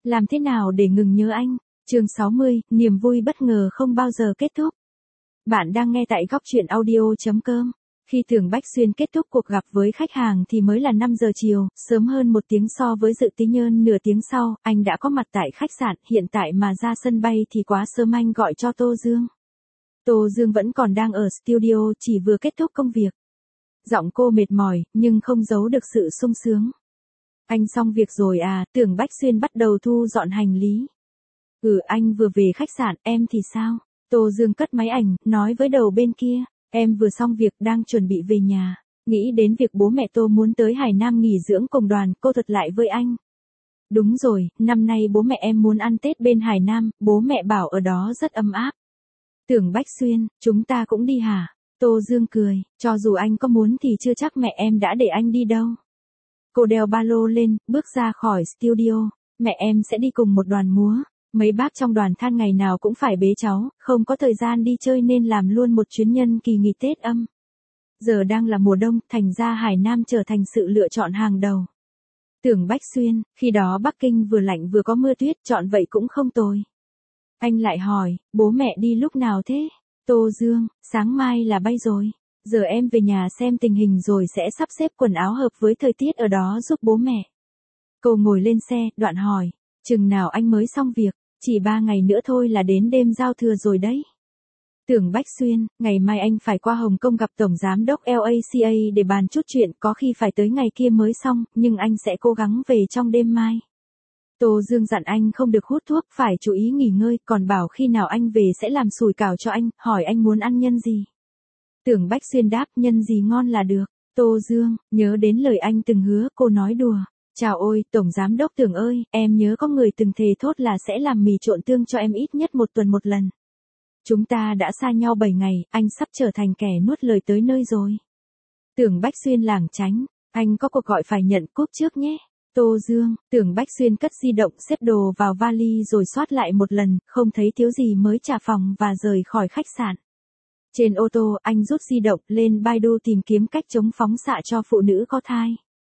Làm thế nào để ngừng nhớ anh? Chương 60, niềm vui bất ngờ không bao giờ kết thúc. Bạn đang nghe tại góc truyện audio.com. Khi Tưởng Bách Xuyên kết thúc cuộc gặp với khách hàng thì mới là 5 giờ chiều, sớm hơn một tiếng so với dự tính. Hơn nửa tiếng sau, anh đã có mặt tại khách sạn. Hiện tại mà ra sân bay thì quá sớm. Anh gọi cho Tô Dương. Tô Dương vẫn còn đang ở studio, chỉ vừa kết thúc công việc. Giọng cô mệt mỏi, nhưng không giấu được sự sung sướng. Anh xong việc rồi à? Tưởng Bách Xuyên bắt đầu thu dọn hành lý. Anh vừa về khách sạn, em thì sao? Tô Dương cất máy ảnh, nói với đầu bên kia. Em vừa xong việc, đang chuẩn bị về nhà. Nghĩ đến việc bố mẹ Tô muốn tới Hải Nam nghỉ dưỡng cùng đoàn, cô thuật lại với anh. Đúng rồi, năm nay bố mẹ em muốn ăn Tết bên Hải Nam, bố mẹ bảo ở đó rất ấm áp. Tưởng Bách Xuyên, chúng ta cũng đi hả? Tô Dương cười, cho dù anh có muốn thì chưa chắc mẹ em đã để anh đi đâu. Cô đeo ba lô lên, bước ra khỏi studio. Mẹ em sẽ đi cùng một đoàn múa. Mấy bác trong đoàn than ngày nào cũng phải bế cháu, không có thời gian đi chơi nên làm luôn một chuyến nhân kỳ nghỉ Tết âm. Giờ đang là mùa đông, thành ra Hải Nam trở thành sự lựa chọn hàng đầu. Tưởng Bách Xuyên, khi đó Bắc Kinh vừa lạnh vừa có mưa tuyết, chọn vậy cũng không tồi. Anh lại hỏi, bố mẹ đi lúc nào thế? Tô Dương, sáng mai là bay rồi. Giờ em về nhà xem tình hình rồi sẽ sắp xếp quần áo hợp với thời tiết ở đó giúp bố mẹ. Cô ngồi lên xe, đoạn hỏi, chừng nào anh mới xong việc? Chỉ 3 ngày nữa thôi là đến đêm giao thừa rồi đấy. Tưởng Bách Xuyên, ngày mai anh phải qua Hồng Kông gặp Tổng Giám đốc LACA để bàn chút chuyện, có khi phải tới ngày kia mới xong, nhưng anh sẽ cố gắng về trong đêm mai. Tô Dương dặn anh không được hút thuốc, phải chú ý nghỉ ngơi, còn bảo khi nào anh về sẽ làm sủi cảo cho anh, hỏi anh muốn ăn nhân gì. Tưởng Bách Xuyên đáp, nhân gì ngon là được. Tô Dương, nhớ đến lời anh từng hứa, cô nói đùa. Chào ôi, Tổng Giám đốc Tưởng ơi, em nhớ có người từng thề thốt là sẽ làm mì trộn tương cho em ít nhất 1 tuần 1 lần. Chúng ta đã xa nhau 7 ngày, anh sắp trở thành kẻ nuốt lời tới nơi rồi. Tưởng Bách Xuyên lảng tránh, anh có cuộc gọi phải nhận, cúp trước nhé. Tô Dương, Tưởng Bách Xuyên cất di động, xếp đồ vào vali rồi soát lại một lần, không thấy thiếu gì mới trả phòng và rời khỏi khách sạn. Trên ô tô, anh rút di động lên Baidu tìm kiếm cách chống phóng xạ cho phụ nữ có thai.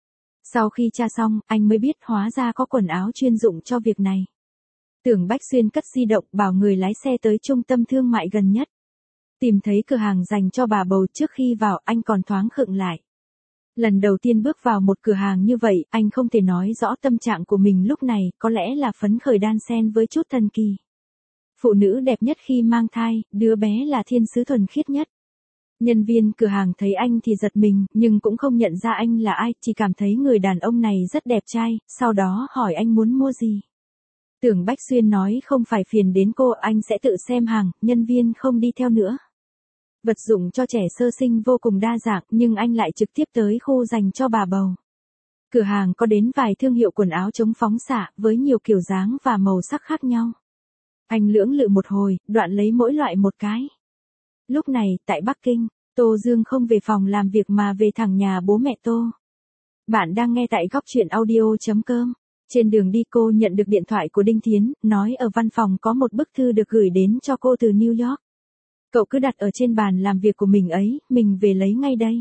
Sau khi tra xong, anh mới biết hóa ra có quần áo chuyên dụng cho việc này. Tưởng Bách Xuyên cất di động, bảo người lái xe tới trung tâm thương mại gần nhất. Tìm thấy cửa hàng dành cho bà bầu. Trước khi vào, anh còn thoáng khựng lại. Lần đầu tiên bước vào một cửa hàng như vậy, anh không thể nói rõ tâm trạng của mình lúc này, có lẽ là phấn khởi đan xen với chút thần kỳ. Phụ nữ đẹp nhất khi mang thai, đứa bé là thiên sứ thuần khiết nhất. Nhân viên cửa hàng thấy anh thì giật mình, nhưng cũng không nhận ra anh là ai, chỉ cảm thấy người đàn ông này rất đẹp trai, sau đó hỏi anh muốn mua gì. Tưởng Bách Xuyên nói không phải phiền đến cô, anh sẽ tự xem hàng, nhân viên không đi theo nữa. Vật dụng cho trẻ sơ sinh vô cùng đa dạng, nhưng anh lại trực tiếp tới khu dành cho bà bầu. Cửa hàng có đến vài thương hiệu quần áo chống phóng xạ, với nhiều kiểu dáng và màu sắc khác nhau. Anh lưỡng lự một hồi, đoạn lấy mỗi loại một cái. Lúc này, tại Bắc Kinh, Tô Dương không về phòng làm việc mà về thẳng nhà bố mẹ Tô. Bạn đang nghe tại góc truyện audio.com. Trên đường đi cô nhận được điện thoại của Đinh Thiến, nói ở văn phòng có một bức thư được gửi đến cho cô từ New York. Cậu cứ đặt ở trên bàn làm việc của mình ấy, mình về lấy ngay đây.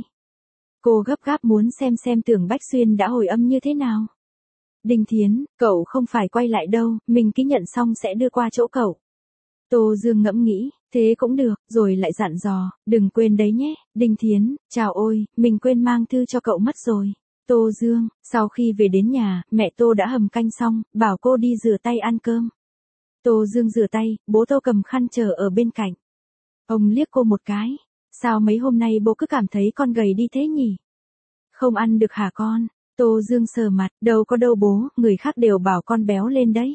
Cô gấp gáp muốn xem Tưởng Bách Xuyên đã hồi âm như thế nào. Đinh Thiến, cậu không phải quay lại đâu, mình ký nhận xong sẽ đưa qua chỗ cậu. Tô Dương ngẫm nghĩ, thế cũng được, rồi lại dặn dò, đừng quên đấy nhé. Đinh Thiến, chào ôi, mình quên mang thư cho cậu mất rồi. Tô Dương, sau khi về đến nhà, mẹ Tô đã hầm canh xong, bảo cô đi rửa tay ăn cơm. Tô Dương rửa tay, bố Tô cầm khăn chờ ở bên cạnh. Ông liếc cô một cái, sao mấy hôm nay bố cứ cảm thấy con gầy đi thế nhỉ? Không ăn được hả con? Tô Dương sờ mặt, đâu có đâu bố, người khác đều bảo con béo lên đấy.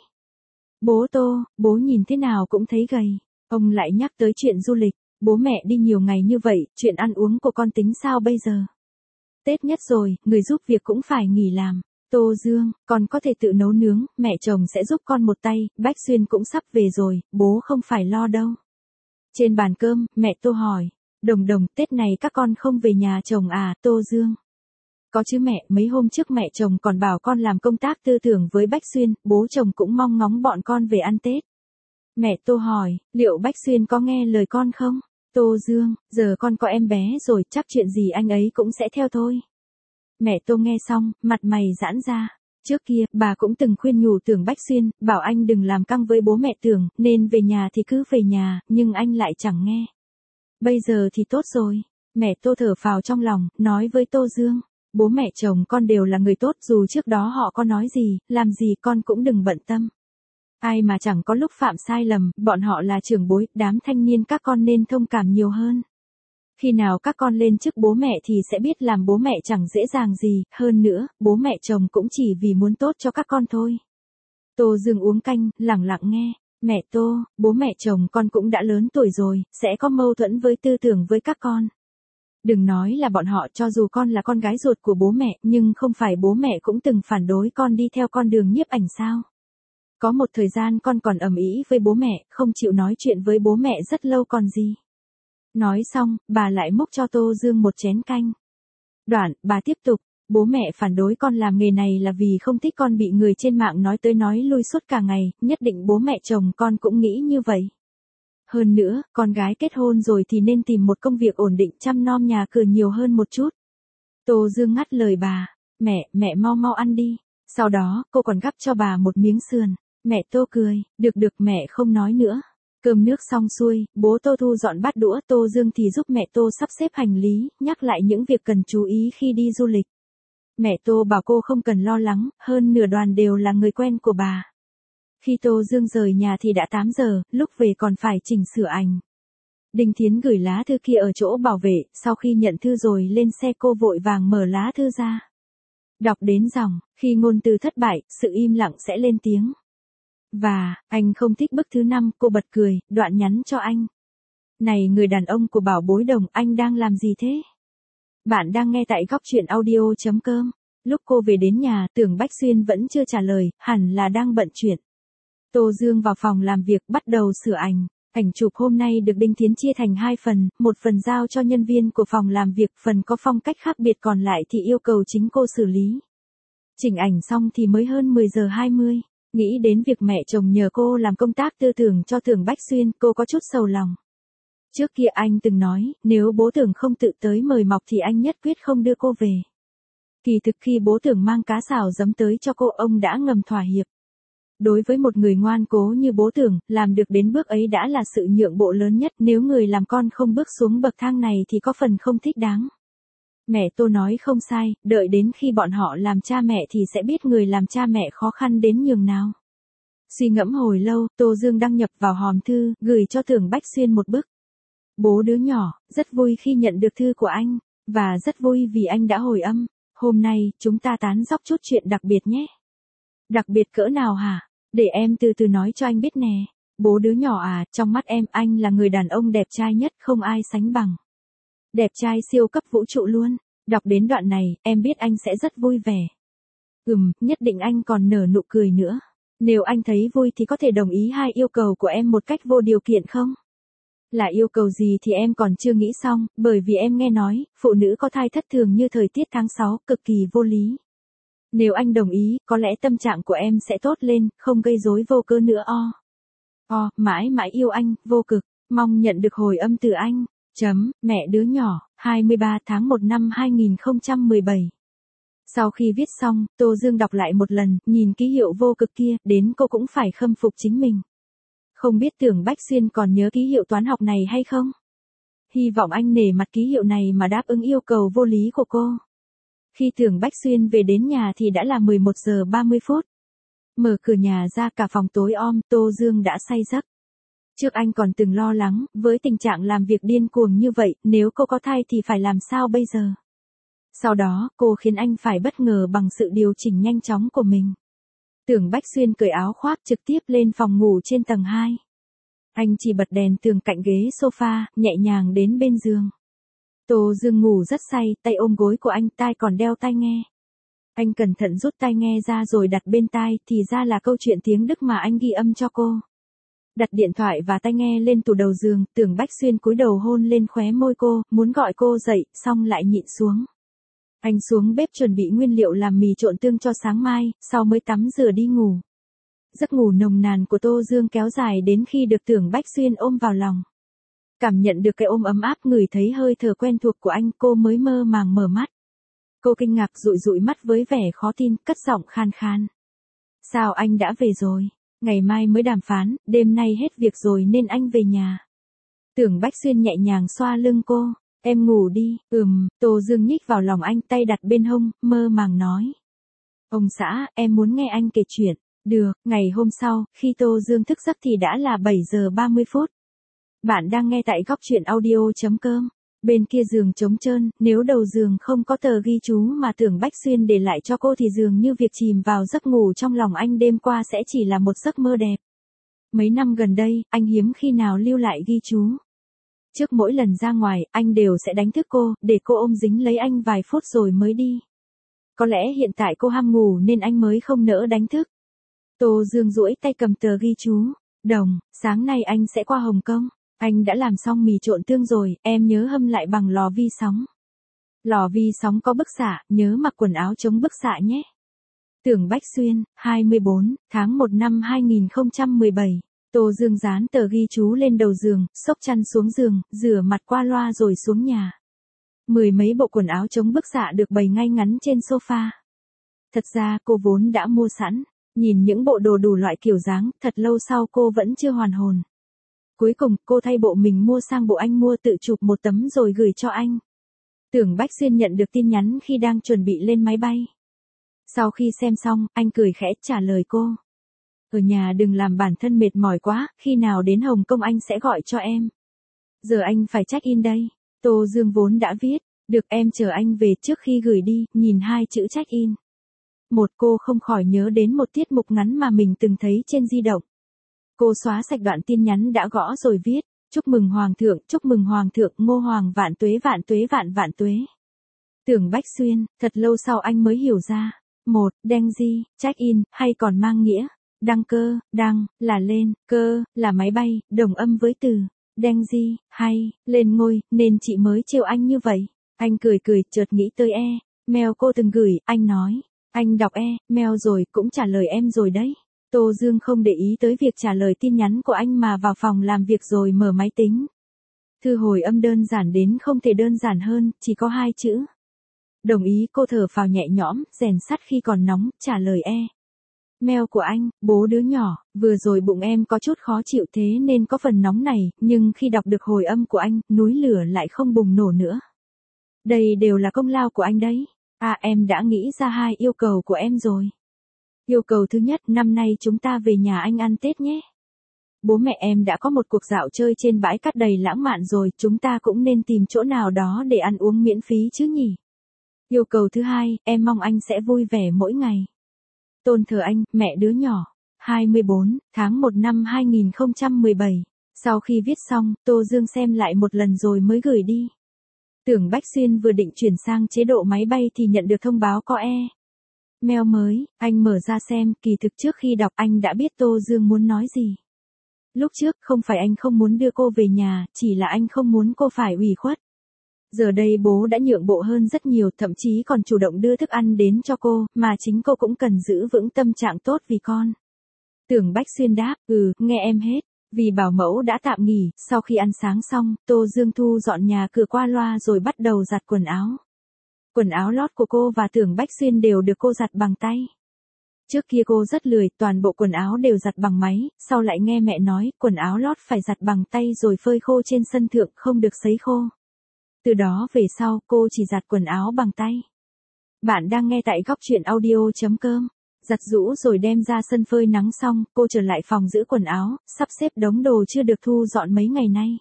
Bố Tô, bố nhìn thế nào cũng thấy gầy. Ông lại nhắc tới chuyện du lịch, bố mẹ đi nhiều ngày như vậy, chuyện ăn uống của con tính sao bây giờ? Tết nhất rồi, người giúp việc cũng phải nghỉ làm. Tô Dương, con có thể tự nấu nướng, mẹ chồng sẽ giúp con một tay, Bách Xuyên cũng sắp về rồi, bố không phải lo đâu. Trên bàn cơm, mẹ Tô hỏi, Đồng Đồng, Tết này các con không về nhà chồng à? Tô Dương, có chứ mẹ, mấy hôm trước mẹ chồng còn bảo con làm công tác tư tưởng với Bách Xuyên, bố chồng cũng mong ngóng bọn con về ăn Tết. Mẹ Tô hỏi, liệu Bách Xuyên có nghe lời con không? Tô Dương, giờ con có em bé rồi, chắc chuyện gì anh ấy cũng sẽ theo thôi. Mẹ Tô nghe xong, mặt mày giãn ra. Trước kia, bà cũng từng khuyên nhủ Tưởng Bách Xuyên, bảo anh đừng làm căng với bố mẹ Tưởng, nên về nhà thì cứ về nhà, nhưng anh lại chẳng nghe. Bây giờ thì tốt rồi. Mẹ Tô thở phào trong lòng, nói với Tô Dương. Bố mẹ chồng con đều là người tốt, dù trước đó họ có nói gì, làm gì con cũng đừng bận tâm. Ai mà chẳng có lúc phạm sai lầm, bọn họ là trưởng bối, đám thanh niên các con nên thông cảm nhiều hơn. Khi nào các con lên chức bố mẹ thì sẽ biết làm bố mẹ chẳng dễ dàng gì, hơn nữa, bố mẹ chồng cũng chỉ vì muốn tốt cho các con thôi. Tô Dương uống canh, lẳng lặng nghe. Mẹ Tô, bố mẹ chồng con cũng đã lớn tuổi rồi, sẽ có mâu thuẫn với tư tưởng với các con. Đừng nói là bọn họ, cho dù con là con gái ruột của bố mẹ, nhưng không phải bố mẹ cũng từng phản đối con đi theo con đường nhiếp ảnh sao? Có một thời gian con còn ầm ĩ với bố mẹ, không chịu nói chuyện với bố mẹ rất lâu còn gì. Nói xong, bà lại múc cho Tô Dương một chén canh. Đoạn, bà tiếp tục, bố mẹ phản đối con làm nghề này là vì không thích con bị người trên mạng nói tới nói lui suốt cả ngày, nhất định bố mẹ chồng con cũng nghĩ như vậy. Hơn nữa, con gái kết hôn rồi thì nên tìm một công việc ổn định chăm nom nhà cửa nhiều hơn một chút. Tô Dương ngắt lời bà, mẹ mau mau ăn đi. Sau đó, cô còn gắp cho bà một miếng sườn. Mẹ Tô cười, được mẹ không nói nữa. Cơm nước xong xuôi, bố Tô thu dọn bát đũa, Tô Dương thì giúp mẹ Tô sắp xếp hành lý, nhắc lại những việc cần chú ý khi đi du lịch. Mẹ Tô bảo cô không cần lo lắng, hơn nửa đoàn đều là người quen của bà. Khi Tô Dương rời nhà thì đã 8 giờ, lúc về còn phải chỉnh sửa ảnh. Đinh Thiến gửi lá thư kia ở chỗ bảo vệ, sau khi nhận thư rồi lên xe cô vội vàng mở lá thư ra. Đọc đến dòng, khi ngôn từ thất bại, sự im lặng sẽ lên tiếng. Và, anh không thích bức thứ 5, cô bật cười, đoạn nhắn cho anh. Này người đàn ông của Bảo Bối Đồng, anh đang làm gì thế? Bạn đang nghe tại góc truyện audio.com. Lúc cô về đến nhà, Tưởng Bách Xuyên vẫn chưa trả lời, hẳn là đang bận chuyện. Tô Dương vào phòng làm việc, bắt đầu sửa ảnh. Ảnh chụp hôm nay được Đinh Thiến chia thành 2 phần, một phần giao cho nhân viên của phòng làm việc, phần có phong cách khác biệt còn lại thì yêu cầu chính cô xử lý. Chỉnh ảnh xong thì mới hơn 10 giờ 20. Nghĩ đến việc mẹ chồng nhờ cô làm công tác tư tưởng cho Tưởng Bách Xuyên, cô có chút sầu lòng. Trước kia anh từng nói, nếu bố Tưởng không tự tới mời mọc thì anh nhất quyết không đưa cô về. Kỳ thực khi bố Tưởng mang cá xào giấm tới cho cô, ông đã ngầm thỏa hiệp. Đối với một người ngoan cố như bố Tưởng, làm được đến bước ấy đã là sự nhượng bộ lớn nhất, nếu người làm con không bước xuống bậc thang này thì có phần không thích đáng. Mẹ Tô nói không sai, đợi đến khi bọn họ làm cha mẹ thì sẽ biết người làm cha mẹ khó khăn đến nhường nào. Suy ngẫm hồi lâu, Tô Dương đăng nhập vào hòm thư, gửi cho Tưởng Bách Xuyên một bức. Bố đứa nhỏ, rất vui khi nhận được thư của anh, và rất vui vì anh đã hồi âm. Hôm nay, chúng ta tán dóc chút chuyện đặc biệt nhé. Đặc biệt cỡ nào hả? Để em từ từ nói cho anh biết nè. Bố đứa nhỏ à, trong mắt em anh là người đàn ông đẹp trai nhất, không ai sánh bằng. Đẹp trai siêu cấp vũ trụ luôn. Đọc đến đoạn này, em biết anh sẽ rất vui vẻ. Nhất định anh còn nở nụ cười nữa. Nếu anh thấy vui thì có thể đồng ý 2 yêu cầu của em một cách vô điều kiện không? Là yêu cầu gì thì em còn chưa nghĩ xong, bởi vì em nghe nói, phụ nữ có thai thất thường như thời tiết tháng 6, cực kỳ vô lý. Nếu anh đồng ý, có lẽ tâm trạng của em sẽ tốt lên, không gây rối vô cớ nữa mãi mãi yêu anh, vô cực, mong nhận được hồi âm từ anh. Mẹ đứa nhỏ, 23 tháng 1 năm 2017. Sau khi viết xong, Tô Dương đọc lại một lần, nhìn ký hiệu vô cực kia, đến cô cũng phải khâm phục chính mình. Không biết Tưởng Bách Xuyên còn nhớ ký hiệu toán học này hay không? Hy vọng anh nể mặt ký hiệu này mà đáp ứng yêu cầu vô lý của cô. Khi Tưởng Bách Xuyên về đến nhà thì đã là 11 giờ 30 phút. Mở cửa nhà ra cả phòng tối om, Tô Dương đã say giấc. Trước anh còn từng lo lắng, với tình trạng làm việc điên cuồng như vậy, nếu cô có thai thì phải làm sao bây giờ? Sau đó, cô khiến anh phải bất ngờ bằng sự điều chỉnh nhanh chóng của mình. Tưởng Bách Xuyên cởi áo khoác trực tiếp lên phòng ngủ trên tầng 2. Anh chỉ bật đèn tường cạnh ghế sofa, nhẹ nhàng đến bên giường. Tô Dương ngủ rất say, tay ôm gối của anh, tai còn đeo tai nghe. Anh cẩn thận rút tai nghe ra rồi đặt bên tai, thì ra là câu chuyện tiếng Đức mà anh ghi âm cho cô. Đặt điện thoại và tai nghe lên tủ đầu giường, Tưởng Bách Xuyên cúi đầu hôn lên khóe môi cô, muốn gọi cô dậy, xong lại nhịn xuống. Anh xuống bếp chuẩn bị nguyên liệu làm mì trộn tương cho sáng mai, sau mới tắm rửa đi ngủ. Giấc ngủ nồng nàn của Tô Dương kéo dài đến khi được Tưởng Bách Xuyên ôm vào lòng. Cảm nhận được cái ôm ấm áp, ngửi thấy hơi thở quen thuộc của anh, cô mới mơ màng mở mắt. Cô kinh ngạc dụi dụi mắt với vẻ khó tin, cất giọng khan khan. Sao anh đã về rồi? Ngày mai mới đàm phán, đêm nay hết việc rồi nên anh về nhà. Tưởng Bách Xuyên nhẹ nhàng xoa lưng cô. Em ngủ đi. Tô Dương nhích vào lòng anh, tay đặt bên hông, mơ màng nói. Ông xã, em muốn nghe anh kể chuyện. Được. Ngày hôm sau, khi Tô Dương thức giấc thì đã là 7 giờ 30 phút. Bạn đang nghe tại góc chuyện audio.com. Bên kia giường trống trơn, nếu đầu giường không có tờ ghi chú mà Tưởng Bách Xuyên để lại cho cô thì dường như việc chìm vào giấc ngủ trong lòng anh đêm qua sẽ chỉ là một giấc mơ đẹp. Mấy năm gần đây, anh hiếm khi nào lưu lại ghi chú. Trước mỗi lần ra ngoài, anh đều sẽ đánh thức cô, để cô ôm dính lấy anh vài phút rồi mới đi. Có lẽ hiện tại cô ham ngủ nên anh mới không nỡ đánh thức. Tô Dương duỗi tay cầm tờ ghi chú. Đồng, sáng nay anh sẽ qua Hồng Kông. Anh đã làm xong mì trộn tương rồi, em nhớ hâm lại bằng lò vi sóng. Lò vi sóng có bức xạ, nhớ mặc quần áo chống bức xạ nhé. Tưởng Bách Xuyên, 24, tháng 1 năm 2017. Tô Dương dán tờ ghi chú lên đầu giường, xốc chăn xuống giường, rửa mặt qua loa rồi xuống nhà. Mười mấy bộ quần áo chống bức xạ được bày ngay ngắn trên sofa. Thật ra cô vốn đã mua sẵn, nhìn những bộ đồ đủ loại kiểu dáng, thật lâu sau cô vẫn chưa hoàn hồn. Cuối cùng, cô thay bộ mình mua sang bộ anh mua, tự chụp một tấm rồi gửi cho anh. Tưởng Bách Xuyên nhận được tin nhắn khi đang chuẩn bị lên máy bay. Sau khi xem xong, anh cười khẽ trả lời cô. Ở nhà đừng làm bản thân mệt mỏi quá, khi nào đến Hồng Kông anh sẽ gọi cho em. Giờ anh phải check in đây. Tô Dương vốn đã viết, được em chờ anh về trước khi gửi đi, nhìn hai chữ check in. Cô không khỏi nhớ đến một tiết mục ngắn mà mình từng thấy trên di động. Cô xóa sạch đoạn tin nhắn đã gõ rồi viết, chúc mừng Hoàng thượng, Ngô Hoàng vạn tuế vạn tuế. Tưởng Bách Xuyên, thật lâu sau anh mới hiểu ra. Đăng di, check in, hay còn mang nghĩa. Đăng cơ, đăng, là lên, cơ, là máy bay, đồng âm với từ. Đăng di, hay, lên ngôi, nên chị mới trêu anh như vậy. Anh cười chợt nghĩ tới mail cô từng gửi, anh nói. Anh đọc mail rồi, cũng trả lời em rồi đấy. Tô Dương không để ý tới việc trả lời tin nhắn của anh mà vào phòng làm việc rồi mở máy tính. Thư hồi âm đơn giản đến không thể đơn giản hơn, chỉ có 2 chữ. Đồng ý. Cô thở phào nhẹ nhõm, rèn sắt khi còn nóng, trả lời mail của anh, bố đứa nhỏ, vừa rồi bụng em có chút khó chịu thế nên có phần nóng này, nhưng khi đọc được hồi âm của anh, núi lửa lại không bùng nổ nữa. Đây đều là công lao của anh đấy. Em đã nghĩ ra 2 yêu cầu của em rồi. Yêu cầu thứ nhất, năm nay chúng ta về nhà anh ăn Tết nhé. Bố mẹ em đã có một cuộc dạo chơi trên bãi cát đầy lãng mạn rồi, chúng ta cũng nên tìm chỗ nào đó để ăn uống miễn phí chứ nhỉ. Yêu cầu thứ hai, em mong anh sẽ vui vẻ mỗi ngày. Tôn thờ anh, mẹ đứa nhỏ. 24, tháng 1 năm 2017. Sau khi viết xong, Tô Dương xem lại một lần rồi mới gửi đi. Tưởng Bách Xuyên vừa định chuyển sang chế độ máy bay thì nhận được thông báo có mail mới. Anh mở ra xem, kỳ thực trước khi đọc anh đã biết Tô Dương muốn nói gì. Lúc trước, không phải anh không muốn đưa cô về nhà, chỉ là anh không muốn cô phải ủy khuất. Giờ đây bố đã nhượng bộ hơn rất nhiều, thậm chí còn chủ động đưa thức ăn đến cho cô, mà chính cô cũng cần giữ vững tâm trạng tốt vì con. Tưởng Bách Xuyên đáp, nghe em hết. Vì bảo mẫu đã tạm nghỉ, sau khi ăn sáng xong, Tô Dương thu dọn nhà cửa qua loa rồi bắt đầu giặt quần áo. Quần áo lót của cô và Tưởng Bách Xuyên đều được cô giặt bằng tay. Trước kia cô rất lười, toàn bộ quần áo đều giặt bằng máy, sau lại nghe mẹ nói, quần áo lót phải giặt bằng tay rồi phơi khô trên sân thượng, không được sấy khô. Từ đó về sau, cô chỉ giặt quần áo bằng tay. Bạn đang nghe tại góc chuyện audio.com. Giặt giũ rồi đem ra sân phơi nắng xong, cô trở lại phòng giữ quần áo, sắp xếp đống đồ chưa được thu dọn mấy ngày nay.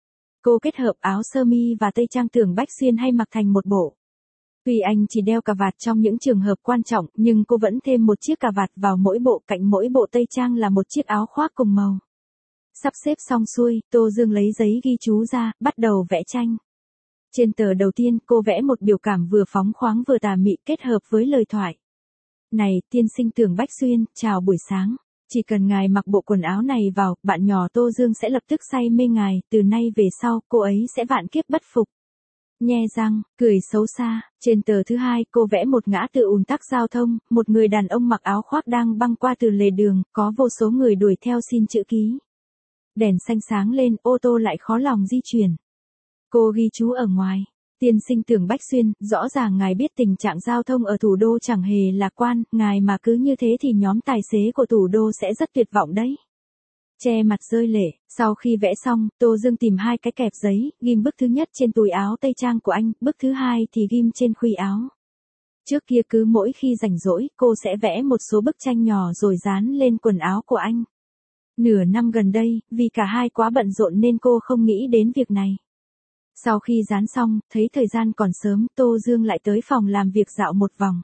Cô kết hợp áo sơ mi và tây trang Tưởng Bách Xuyên hay mặc thành một bộ. Tuy anh chỉ đeo cà vạt trong những trường hợp quan trọng, nhưng cô vẫn thêm một chiếc cà vạt vào mỗi bộ, cạnh mỗi bộ tây trang là một chiếc áo khoác cùng màu. Sắp xếp xong xuôi, Tô Dương lấy giấy ghi chú ra, bắt đầu vẽ tranh. Trên tờ đầu tiên, cô vẽ một biểu cảm vừa phóng khoáng vừa tà mị kết hợp với lời thoại. Này, tiên sinh Tưởng Bách Xuyên, chào buổi sáng. Chỉ cần ngài mặc bộ quần áo này vào, bạn nhỏ Tô Dương sẽ lập tức say mê ngài, từ nay về sau, cô ấy sẽ vạn kiếp bất phục. Nhe răng, cười xấu xa. Trên tờ thứ hai, cô vẽ một ngã tư ùn tắc giao thông, một người đàn ông mặc áo khoác đang băng qua từ lề đường, có vô số người đuổi theo xin chữ ký. Đèn xanh sáng lên, ô tô lại khó lòng di chuyển. Cô ghi chú ở ngoài. Tiên sinh Tưởng Bách Xuyên, rõ ràng ngài biết tình trạng giao thông ở thủ đô chẳng hề lạc quan, ngài mà cứ như thế thì nhóm tài xế của thủ đô sẽ rất tuyệt vọng đấy. Che mặt rơi lệ, sau khi vẽ xong, Tô Dương tìm 2 cái kẹp giấy, ghim bức thứ nhất trên túi áo tây trang của anh, bức thứ 2 thì ghim trên khuy áo. Trước kia cứ mỗi khi rảnh rỗi, cô sẽ vẽ một số bức tranh nhỏ rồi dán lên quần áo của anh. Nửa năm gần đây, vì cả hai quá bận rộn nên cô không nghĩ đến việc này. Sau khi dán xong, thấy thời gian còn sớm, Tô Dương lại tới phòng làm việc dạo một vòng.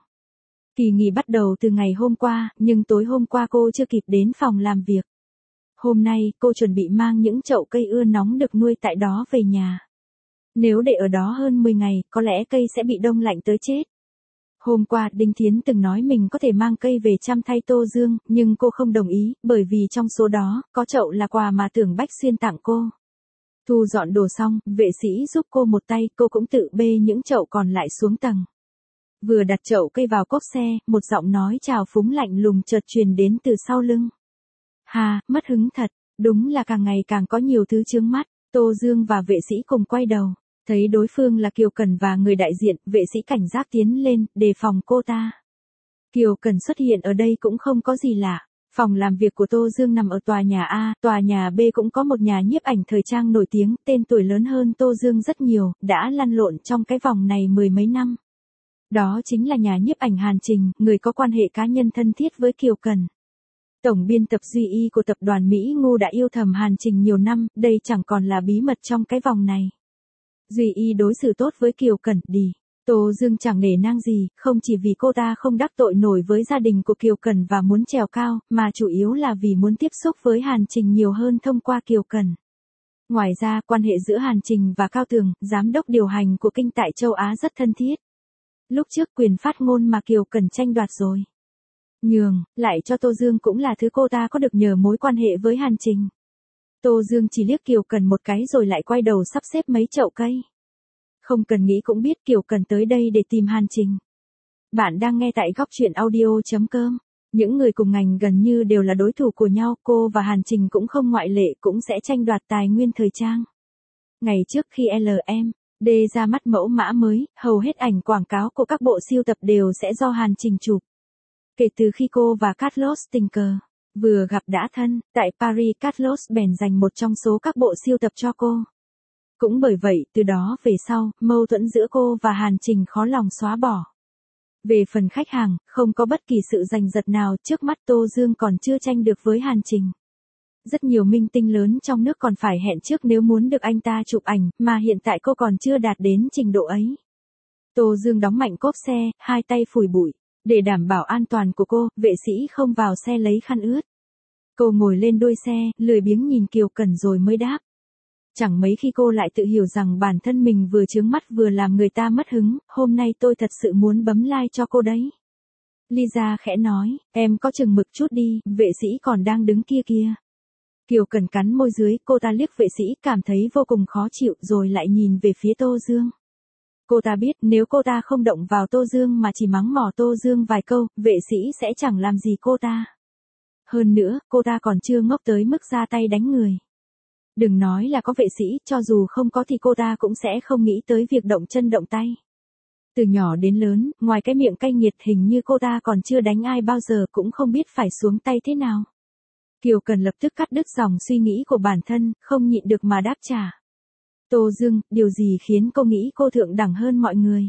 Kỳ nghỉ bắt đầu từ ngày hôm qua, nhưng tối hôm qua cô chưa kịp đến phòng làm việc. Hôm nay, cô chuẩn bị mang những chậu cây ưa nóng được nuôi tại đó về nhà. Nếu để ở đó hơn 10 ngày, có lẽ cây sẽ bị đông lạnh tới chết. Hôm qua, Đinh Thiến từng nói mình có thể mang cây về chăm thay Tô Dương, nhưng cô không đồng ý, bởi vì trong số đó, có chậu là quà mà Tưởng Bách Xuyên tặng cô. Thu dọn đồ xong, vệ sĩ giúp cô một tay, cô cũng tự bê những chậu còn lại xuống tầng. Vừa đặt chậu cây vào cốp xe, một giọng nói chào phúng lạnh lùng chợt truyền đến từ sau lưng. Hà, mất hứng thật, đúng là càng ngày càng có nhiều thứ chướng mắt. Tô Dương và vệ sĩ cùng quay đầu, thấy đối phương là Kiều Cần và người đại diện, vệ sĩ cảnh giác tiến lên, đề phòng cô ta. Kiều Cần xuất hiện ở đây cũng không có gì lạ. Phòng làm việc của Tô Dương nằm ở tòa nhà A, tòa nhà B cũng có một nhà nhiếp ảnh thời trang nổi tiếng, tên tuổi lớn hơn Tô Dương rất nhiều, đã lăn lộn trong cái vòng này 10 mấy năm. Đó chính là nhà nhiếp ảnh Hàn Trình, người có quan hệ cá nhân thân thiết với Kiều Cần. Tổng biên tập Duy Y của tập đoàn Mỹ Ngô đã yêu thầm Hàn Trình nhiều năm, đây chẳng còn là bí mật trong cái vòng này. Duy Y đối xử tốt với Kiều Cần, đi. Tô Dương chẳng nể nang gì, không chỉ vì cô ta không đắc tội nổi với gia đình của Kiều Cần và muốn trèo cao, mà chủ yếu là vì muốn tiếp xúc với Hàn Trình nhiều hơn thông qua Kiều Cần. Ngoài ra, quan hệ giữa Hàn Trình và Cao Tường, giám đốc điều hành của Kinh tại châu Á rất thân thiết. Lúc trước quyền phát ngôn mà Kiều Cần tranh đoạt rồi. Nhường, lại cho Tô Dương cũng là thứ cô ta có được nhờ mối quan hệ với Hàn Trình. Tô Dương chỉ liếc Kiều Cần một cái rồi lại quay đầu sắp xếp mấy chậu cây. Không cần nghĩ cũng biết Kiều Cần tới đây để tìm Hàn Trình. Bạn đang nghe tại góc truyện audio.com. Những người cùng ngành gần như đều là đối thủ của nhau, cô và Hàn Trình cũng không ngoại lệ, cũng sẽ tranh đoạt tài nguyên thời trang. Ngày trước khi LMD ra mắt mẫu mã mới, hầu hết ảnh quảng cáo của các bộ sưu tập đều sẽ do Hàn Trình chụp. Kể từ khi cô và Carlos tình cờ vừa gặp đã thân, tại Paris Carlos bèn dành một trong số các bộ sưu tập cho cô. Cũng bởi vậy, từ đó về sau, mâu thuẫn giữa cô và Hàn Trình khó lòng xóa bỏ. Về phần khách hàng, không có bất kỳ sự giành giật nào, trước mắt Tô Dương còn chưa tranh được với Hàn Trình. Rất nhiều minh tinh lớn trong nước còn phải hẹn trước nếu muốn được anh ta chụp ảnh, mà hiện tại cô còn chưa đạt đến trình độ ấy. Tô Dương đóng mạnh cốp xe, hai tay phủi bụi. Để đảm bảo an toàn của cô, vệ sĩ không vào xe lấy khăn ướt. Cô ngồi lên đuôi xe, lười biếng nhìn Kiều Cần rồi mới đáp. Chẳng mấy khi cô lại tự hiểu rằng bản thân mình vừa chướng mắt vừa làm người ta mất hứng, hôm nay tôi thật sự muốn bấm like cho cô đấy. Lisa khẽ nói, em có chừng mực chút đi, vệ sĩ còn đang đứng kia kìa. Kiều Cần cắn môi dưới, cô ta liếc vệ sĩ cảm thấy vô cùng khó chịu rồi lại nhìn về phía Tô Dương. Cô ta biết nếu cô ta không động vào Tô Dương mà chỉ mắng mỏ Tô Dương vài câu, vệ sĩ sẽ chẳng làm gì cô ta. Hơn nữa, cô ta còn chưa ngốc tới mức ra tay đánh người. Đừng nói là có vệ sĩ, cho dù không có thì cô ta cũng sẽ không nghĩ tới việc động chân động tay. Từ nhỏ đến lớn, ngoài cái miệng cay nghiệt hình như cô ta còn chưa đánh ai bao giờ, cũng không biết phải xuống tay thế nào. Kiều Cần lập tức cắt đứt dòng suy nghĩ của bản thân, không nhịn được mà đáp trả. Tô Dương, điều gì khiến cô nghĩ cô thượng đẳng hơn mọi người?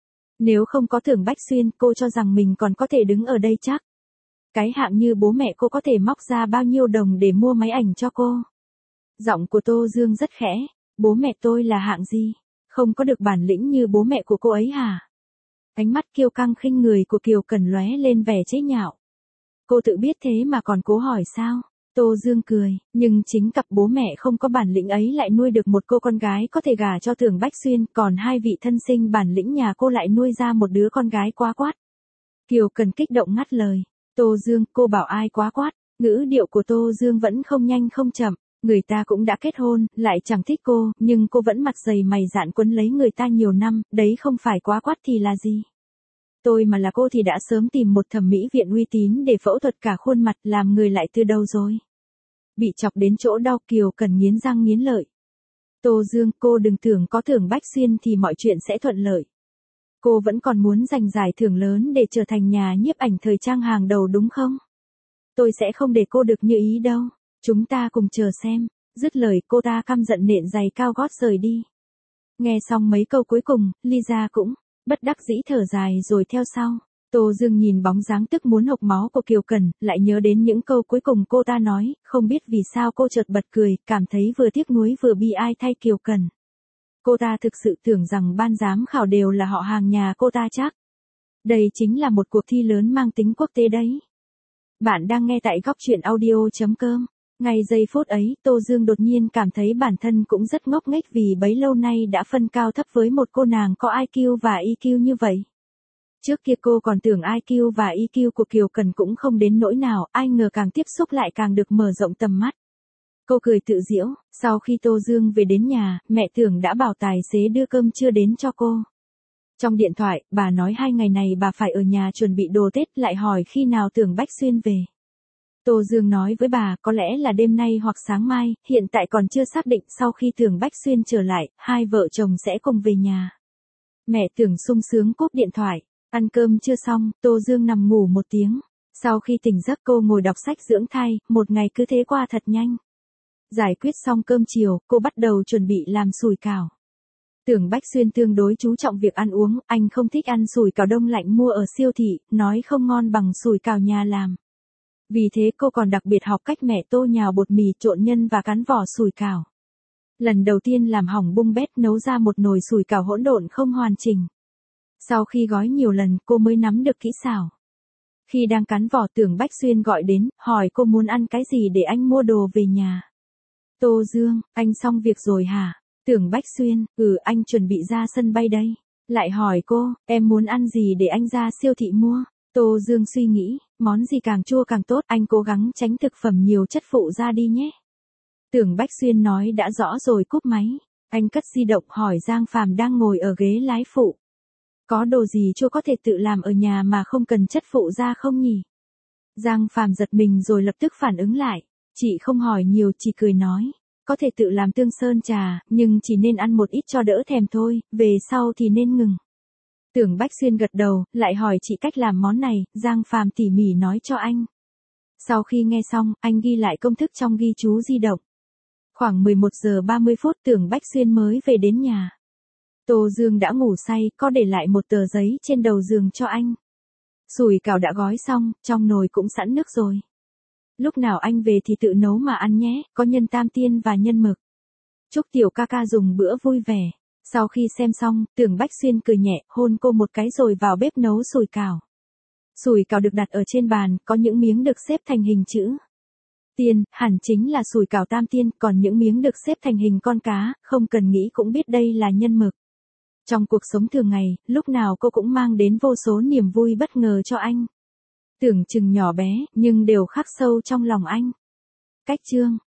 Nếu không có Tưởng Bách Xuyên, cô cho rằng mình còn có thể đứng ở đây chắc. Cái hạng như bố mẹ cô có thể móc ra bao nhiêu đồng để mua máy ảnh cho cô? Giọng của Tô Dương rất khẽ, bố mẹ tôi là hạng gì? Không có được bản lĩnh như bố mẹ của cô ấy hả? Ánh mắt kiêu căng khinh người của Kiều Cần lóe lên vẻ chế nhạo. Cô tự biết thế mà còn cố hỏi sao? Tô Dương cười, nhưng chính cặp bố mẹ không có bản lĩnh ấy lại nuôi được một cô con gái có thể gả cho Tưởng Bách Xuyên, còn hai vị thân sinh bản lĩnh nhà cô lại nuôi ra một đứa con gái quá quát. Kiều Cần kích động ngắt lời. Tô Dương, cô bảo ai quá quát? Ngữ điệu của Tô Dương vẫn không nhanh không chậm. Người ta cũng đã kết hôn, lại chẳng thích cô, nhưng cô vẫn mặt dày mày dạn quấn lấy người ta nhiều năm, đấy không phải quá quát thì là gì? Tôi mà là cô thì đã sớm tìm một thẩm mỹ viện uy tín để phẫu thuật cả khuôn mặt, làm người lại từ đầu rồi. Bị chọc đến chỗ đau, Kiều Cần nghiến răng nghiến lợi. Tô Dương, cô đừng tưởng có Tưởng Bách Xuyên thì mọi chuyện sẽ thuận lợi. Cô vẫn còn muốn giành giải thưởng lớn để trở thành nhà nhiếp ảnh thời trang hàng đầu đúng không? Tôi sẽ không để cô được như ý đâu. Chúng ta cùng chờ xem. Dứt lời cô ta căm giận nện giày cao gót rời đi. Nghe xong mấy câu cuối cùng, Lisa cũng bất đắc dĩ thở dài rồi theo sau. Tô Dương nhìn bóng dáng tức muốn hộc máu của Kiều Cần, lại nhớ đến những câu cuối cùng cô ta nói, không biết vì sao cô chợt bật cười, cảm thấy vừa tiếc nuối vừa bi ai thay Kiều Cần. Cô ta thực sự tưởng rằng ban giám khảo đều là họ hàng nhà cô ta chắc. Đây chính là một cuộc thi lớn mang tính quốc tế đấy. Bạn đang nghe tại góc truyện audio.com. Ngay giây phút ấy, Tô Dương đột nhiên cảm thấy bản thân cũng rất ngốc nghếch vì bấy lâu nay đã phân cao thấp với một cô nàng có IQ và EQ như vậy. Trước kia cô còn tưởng IQ và EQ của Kiều Cần cũng không đến nỗi nào, ai ngờ càng tiếp xúc lại càng được mở rộng tầm mắt. Cô cười tự giễu, sau khi Tô Dương về đến nhà, mẹ Tưởng đã bảo tài xế đưa cơm trưa đến cho cô. Trong điện thoại, bà nói 2 ngày này bà phải ở nhà chuẩn bị đồ Tết, lại hỏi khi nào Tưởng Bách Xuyên về. Tô Dương nói với bà có lẽ là đêm nay hoặc sáng mai, hiện tại còn chưa xác định, sau khi Tưởng Bách Xuyên trở lại, hai vợ chồng sẽ cùng về nhà. Mẹ Tưởng sung sướng cúp điện thoại, ăn cơm chưa xong, Tô Dương nằm ngủ một tiếng. Sau khi tỉnh giấc cô ngồi đọc sách dưỡng thai, một ngày cứ thế qua thật nhanh. Giải quyết xong cơm chiều, cô bắt đầu chuẩn bị làm sủi cảo. Tưởng Bách Xuyên tương đối chú trọng việc ăn uống, anh không thích ăn sủi cảo đông lạnh mua ở siêu thị, nói không ngon bằng sủi cảo nhà làm. Vì thế cô còn đặc biệt học cách mẹ tô nhào bột mì, trộn nhân và cắn vỏ sủi cảo. Lần đầu tiên làm hỏng bung bét, nấu ra một nồi sủi cảo hỗn độn không hoàn chỉnh. Sau khi gói nhiều lần, cô mới nắm được kỹ xảo. Khi đang cắn vỏ, Tưởng Bách Xuyên gọi đến, hỏi cô muốn ăn cái gì để anh mua đồ về nhà. Tô Dương, anh xong việc rồi hả? Tưởng Bách Xuyên, anh chuẩn bị ra sân bay đây. Lại hỏi cô, em muốn ăn gì để anh ra siêu thị mua? Tô Dương suy nghĩ, món gì càng chua càng tốt, anh cố gắng tránh thực phẩm nhiều chất phụ ra đi nhé. Tưởng Bách Xuyên nói đã rõ rồi cúp máy. Anh cất di động hỏi Giang Phàm đang ngồi ở ghế lái phụ. Có đồ gì chua có thể tự làm ở nhà mà không cần chất phụ ra không nhỉ? Giang Phàm giật mình rồi lập tức phản ứng lại. Chị không hỏi nhiều, chỉ cười nói. Có thể tự làm tương sơn trà, nhưng chỉ nên ăn một ít cho đỡ thèm thôi, về sau thì nên ngừng. Tưởng Bách Xuyên gật đầu, lại hỏi chị cách làm món này, Giang Phàm tỉ mỉ nói cho anh. Sau khi nghe xong, anh ghi lại công thức trong ghi chú di động. Khoảng 11 giờ 30 phút Tưởng Bách Xuyên mới về đến nhà. Tô Dương đã ngủ say, có để lại một tờ giấy trên đầu giường cho anh. Sủi cảo đã gói xong, trong nồi cũng sẵn nước rồi. Lúc nào anh về thì tự nấu mà ăn nhé, có nhân tam tiên và nhân mực. Chúc tiểu ca ca dùng bữa vui vẻ. Sau khi xem xong, Tưởng Bách Xuyên cười nhẹ, hôn cô một cái rồi vào bếp nấu sủi cảo. Sủi cảo được đặt ở trên bàn, có những miếng được xếp thành hình chữ tiên, hẳn chính là sủi cảo tam tiên, còn những miếng được xếp thành hình con cá, không cần nghĩ cũng biết đây là nhân mực. Trong cuộc sống thường ngày, lúc nào cô cũng mang đến vô số niềm vui bất ngờ cho anh. Tưởng chừng nhỏ bé, nhưng đều khắc sâu trong lòng anh. Cách chương